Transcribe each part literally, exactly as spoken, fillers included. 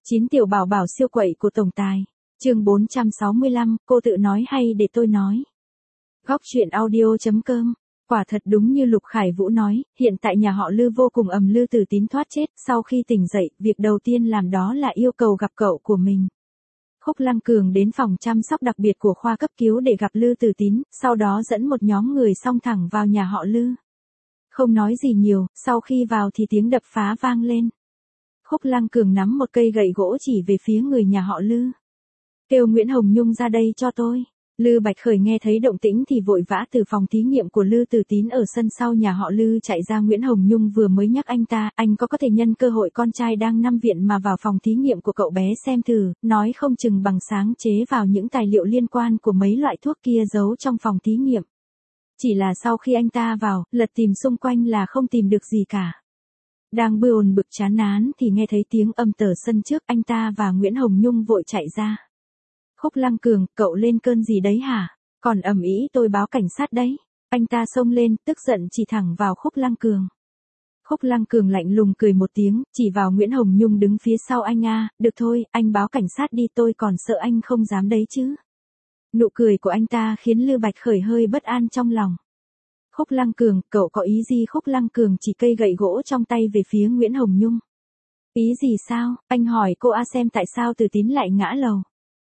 Chín tiểu bảo bảo siêu quậy của tổng tài. Chương bốn trăm sáu mươi lăm, cô tự nói hay để tôi nói. Góc truyện audio chấm com. Quả thật đúng như Lục Khải Vũ nói, hiện tại nhà họ Lư vô cùng ầm Lư Tử Tín thoát chết, sau khi tỉnh dậy, việc đầu tiên làm đó là yêu cầu gặp cậu của mình. Khúc Lăng Cường đến phòng chăm sóc đặc biệt của khoa cấp cứu để gặp Lư Tử Tín, sau đó dẫn một nhóm người xông thẳng vào nhà họ Lư. Không nói gì nhiều, sau khi vào thì tiếng đập phá vang lên. Khúc Lăng Cường nắm một cây gậy gỗ chỉ về phía người nhà họ Lư. Kêu Nguyễn Hồng Nhung ra đây cho tôi. Lư Bạch Khởi nghe thấy động tĩnh thì vội vã từ phòng thí nghiệm của Lư Tử Tín ở sân sau nhà họ Lư chạy ra. Nguyễn Hồng Nhung vừa mới nhắc anh ta, anh có có thể nhân cơ hội con trai đang nằm viện mà vào phòng thí nghiệm của cậu bé xem thử, nói không chừng bằng sáng chế vào những tài liệu liên quan của mấy loại thuốc kia giấu trong phòng thí nghiệm. Chỉ là sau khi anh ta vào, lật tìm xung quanh là không tìm được gì cả. Đang buồn bực chán nán thì nghe thấy tiếng ầm tở sân trước, anh ta và Nguyễn Hồng Nhung vội chạy ra. Khúc Lăng Cường, cậu lên cơn gì đấy hả? Còn ầm ĩ tôi báo cảnh sát đấy. Anh ta xông lên, tức giận chỉ thẳng vào Khúc Lăng Cường. Khúc Lăng Cường lạnh lùng cười một tiếng, chỉ vào Nguyễn Hồng Nhung đứng phía sau anh. À, được thôi, anh báo cảnh sát đi, tôi còn sợ anh không dám đấy chứ. Nụ cười của anh ta khiến Lư Bạch Khởi hơi bất an trong lòng. Khúc Lăng Cường, cậu có ý gì? Khúc Lăng Cường chỉ cây gậy gỗ trong tay về phía Nguyễn Hồng Nhung. Ý gì sao? Anh hỏi cô A xem tại sao Tử Tín lại ngã lầu.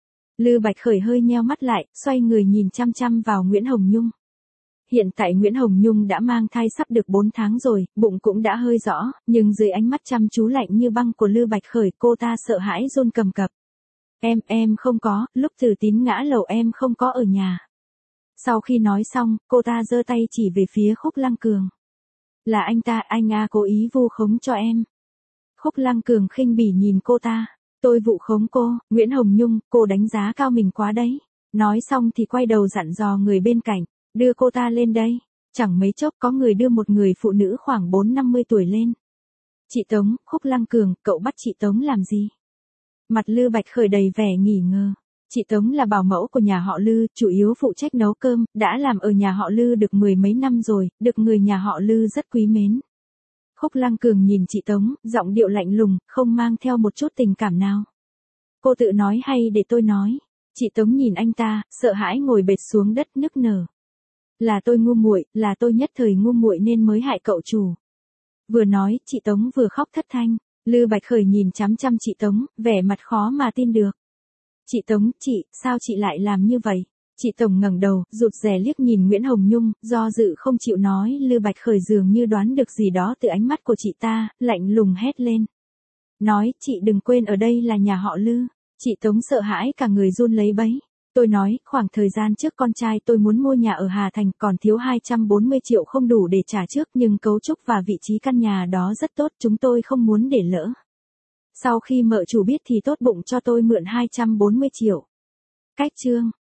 Lư Bạch Khởi hơi nheo mắt lại, xoay người nhìn chăm chăm vào Nguyễn Hồng Nhung. Hiện tại Nguyễn Hồng Nhung đã mang thai sắp được bốn tháng rồi, bụng cũng đã hơi rõ, nhưng dưới ánh mắt chăm chú lạnh như băng của Lư Bạch Khởi cô ta sợ hãi run cầm cập. Em, em không có, lúc Tử Tín ngã lầu em không có ở nhà. Sau khi nói xong, cô ta giơ tay chỉ về phía Khúc Lăng Cường. Là anh ta, anh A cố ý vu khống cho em. Khúc Lăng Cường khinh bỉ nhìn cô ta. Tôi vu khống cô? Nguyễn Hồng Nhung, cô đánh giá cao mình quá đấy. Nói xong thì quay đầu dặn dò người bên cạnh, đưa cô ta lên đây. Chẳng mấy chốc có người đưa một người phụ nữ khoảng bốn năm mươi tuổi lên. Chị Tống. Khúc Lăng Cường, cậu bắt chị Tống làm gì? Mặt Lư Bạch Khởi đầy vẻ nghi ngờ. Chị Tống là bảo mẫu của nhà họ Lư, chủ yếu phụ trách nấu cơm, đã làm ở nhà họ Lư được mười mấy năm rồi, được người nhà họ Lư rất quý mến. Khúc Lăng Cường nhìn chị Tống, giọng điệu lạnh lùng, không mang theo một chút tình cảm nào. Cô tự nói hay để tôi nói? Chị Tống nhìn anh ta, sợ hãi ngồi bệt xuống đất nức nở. Là tôi ngu muội, là tôi nhất thời ngu muội nên mới hại cậu chủ. Vừa nói, chị Tống vừa khóc thất thanh. Lư Bạch Khởi nhìn chăm chăm chị Tống, vẻ mặt khó mà tin được. Chị Tống, chị, sao chị lại làm như vậy? Chị Tổng ngẩng đầu, rụt rè liếc nhìn Nguyễn Hồng Nhung, do dự không chịu nói. Lư Bạch Khởi dường như đoán được gì đó từ ánh mắt của chị ta, lạnh lùng hét lên. Nói, chị đừng quên ở đây là nhà họ Lư. Chị Tống sợ hãi cả người run lấy bấy. Tôi nói, khoảng thời gian trước con trai tôi muốn mua nhà ở Hà Thành còn thiếu hai trăm bốn mươi triệu không đủ để trả trước, nhưng cấu trúc và vị trí căn nhà đó rất tốt, chúng tôi không muốn để lỡ. Sau khi mợ chủ biết thì tốt bụng cho tôi mượn hai trăm bốn mươi triệu. Cách chương.